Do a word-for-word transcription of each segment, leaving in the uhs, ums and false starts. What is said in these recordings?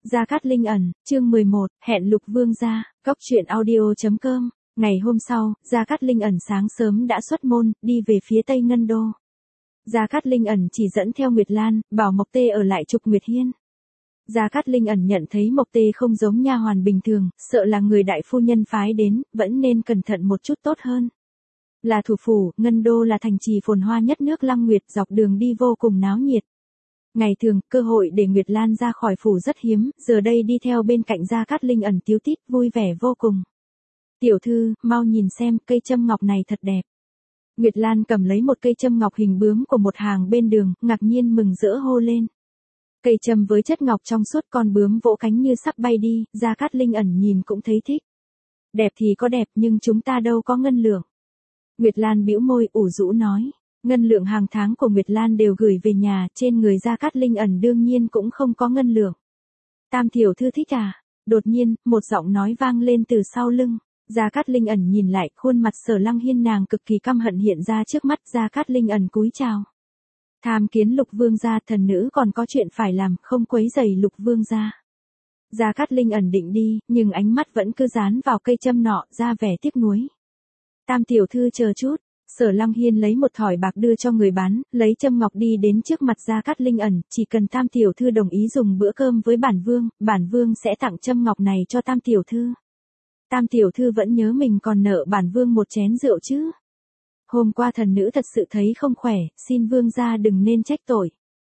Gia Cát Linh ẩn, chương mười một, hẹn Lục Vương gia, cóc truyện audio chấm com. Ngày hôm sau, Gia Cát Linh ẩn sáng sớm đã xuất môn, đi về phía Tây Ngân Đô. Gia Cát Linh ẩn chỉ dẫn theo Nguyệt Lan, bảo Mộc Tê ở lại Trục Nguyệt Hiên. Gia Cát Linh ẩn nhận thấy Mộc Tê không giống nha hoàn bình thường, sợ là người đại phu nhân phái đến, vẫn nên cẩn thận một chút tốt hơn. Là thủ phủ, Ngân Đô là thành trì phồn hoa nhất nước Lăng Nguyệt, dọc đường đi vô cùng náo nhiệt. Ngày thường, cơ hội để Nguyệt Lan ra khỏi phủ rất hiếm, giờ đây đi theo bên cạnh Gia Cát Linh ẩn tíu tít, vui vẻ vô cùng. Tiểu thư, mau nhìn xem, cây châm ngọc này thật đẹp. Nguyệt Lan cầm lấy một cây châm ngọc hình bướm của một hàng bên đường, ngạc nhiên mừng rỡ hô lên. Cây châm với chất ngọc trong suốt, con bướm vỗ cánh như sắp bay đi, Gia Cát Linh ẩn nhìn cũng thấy thích. Đẹp thì có đẹp, nhưng chúng ta đâu có ngân lượng. Nguyệt Lan bĩu môi, ủ rũ nói. Ngân lượng hàng tháng của Nguyệt Lan đều gửi về nhà, trên người Gia Cát Linh ẩn đương nhiên cũng không có ngân lượng. Tam tiểu thư thích à? Đột nhiên, một giọng nói vang lên từ sau lưng. Gia Cát Linh ẩn nhìn lại, khuôn mặt Sở Lăng Hiên nàng cực kỳ căm hận hiện ra trước mắt. Gia Cát Linh ẩn cúi chào. Tham kiến Lục Vương gia, thần nữ còn có chuyện phải làm, không quấy rầy Lục Vương gia. Gia Cát Linh ẩn định đi, nhưng ánh mắt vẫn cứ dán vào cây châm nọ, ra vẻ tiếc nuối. Tam tiểu thư chờ chút. Sở Lăng Hiên lấy một thỏi bạc đưa cho người bán, lấy châm ngọc đi đến trước mặt Gia Cát Linh ẩn, chỉ cần Tam tiểu thư đồng ý dùng bữa cơm với bản vương, bản vương sẽ tặng châm ngọc này cho Tam tiểu thư. Tam tiểu thư vẫn nhớ mình còn nợ bản vương một chén rượu chứ. Hôm qua thần nữ thật sự thấy không khỏe, xin vương gia đừng nên trách tội.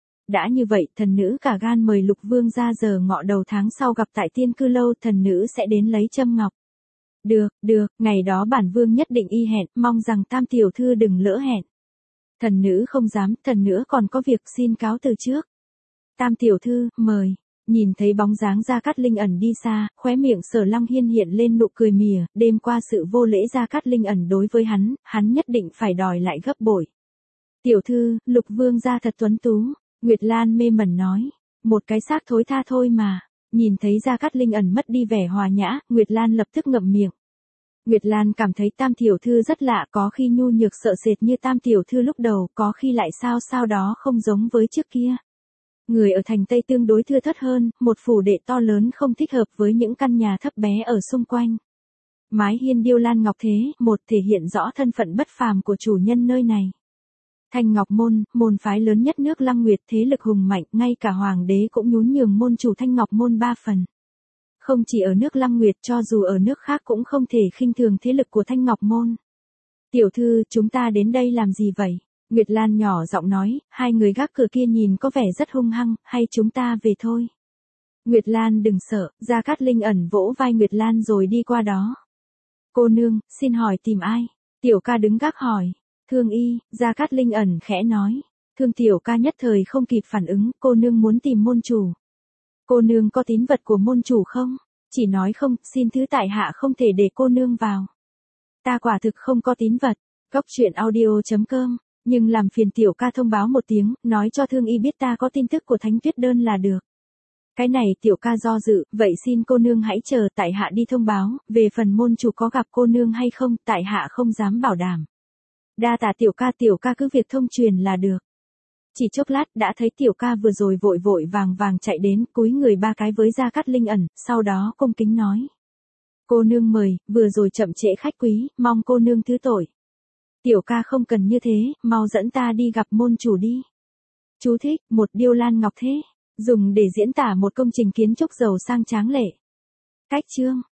Đã như vậy, thần nữ cả gan mời Lục Vương gia giờ ngọ đầu tháng sau gặp tại Tiên Cư Lâu, thần nữ sẽ đến lấy châm ngọc. Được, được, ngày đó bản vương nhất định y hẹn, mong rằng Tam tiểu thư đừng lỡ hẹn. Thần nữ không dám, thần nữ còn có việc, xin cáo từ trước. Tam tiểu thư, mời. Nhìn thấy bóng dáng Gia Cát Linh ẩn đi xa, khóe miệng Sở Lăng Hiên hiện lên nụ cười mỉa, đêm qua sự vô lễ Gia Cát Linh ẩn đối với hắn, hắn nhất định phải đòi lại gấp bội. Tiểu thư, Lục Vương gia thật tuấn tú, Nguyệt Lan mê mẩn nói, một cái xác thối tha thôi mà. Nhìn thấy Gia Cát Linh ẩn mất đi vẻ hòa nhã, Nguyệt Lan lập tức ngậm miệng. Nguyệt Lan cảm thấy Tam tiểu thư rất lạ, có khi nhu nhược sợ sệt như Tam tiểu thư lúc đầu, có khi lại sao sao đó không giống với trước kia. Người ở thành Tây tương đối thưa thớt hơn, một phủ đệ to lớn không thích hợp với những căn nhà thấp bé ở xung quanh. Mái hiên điêu lan ngọc thế, một thể hiện rõ thân phận bất phàm của chủ nhân nơi này. Thanh Ngọc Môn, môn phái lớn nhất nước Lăng Nguyệt, thế lực hùng mạnh, ngay cả hoàng đế cũng nhún nhường môn chủ Thanh Ngọc Môn ba phần. Không chỉ ở nước Lăng Nguyệt, cho dù ở nước khác cũng không thể khinh thường thế lực của Thanh Ngọc Môn. Tiểu thư, chúng ta đến đây làm gì vậy? Nguyệt Lan nhỏ giọng nói, hai người gác cửa kia nhìn có vẻ rất hung hăng, hay chúng ta về thôi? Nguyệt Lan đừng sợ, Gia Cát Linh ẩn vỗ vai Nguyệt Lan rồi đi qua đó. Cô nương, xin hỏi tìm ai? Tiểu ca đứng gác hỏi. Thương y, Gia Cát Linh ẩn khẽ nói. Thương tiểu ca nhất thời không kịp phản ứng, cô nương muốn tìm môn chủ. Cô nương có tín vật của môn chủ không? Chỉ nói không, xin thứ tại hạ không thể để cô nương vào. Ta quả thực không có tín vật. Cóc truyện audio chấm com. Nhưng làm phiền tiểu ca thông báo một tiếng, nói cho thương y biết ta có tin tức của Thánh Tuyết Đơn là được. Cái này tiểu ca do dự, vậy xin cô nương hãy chờ tại hạ đi thông báo, về phần môn chủ có gặp cô nương hay không, tại hạ không dám bảo đảm. Đa tạ tiểu ca, tiểu ca cứ việc thông truyền là được. Chỉ chốc lát đã thấy tiểu ca vừa rồi vội vội vàng vàng chạy đến, cúi người ba cái với Gia Cát Linh ẩn, sau đó cung kính nói. Cô nương mời, vừa rồi chậm trễ khách quý, mong cô nương thứ tội. Tiểu ca không cần như thế, mau dẫn ta đi gặp môn chủ đi. Chú thích, một điêu lan ngọc thế, dùng để diễn tả một công trình kiến trúc giàu sang tráng lệ. Cách chương.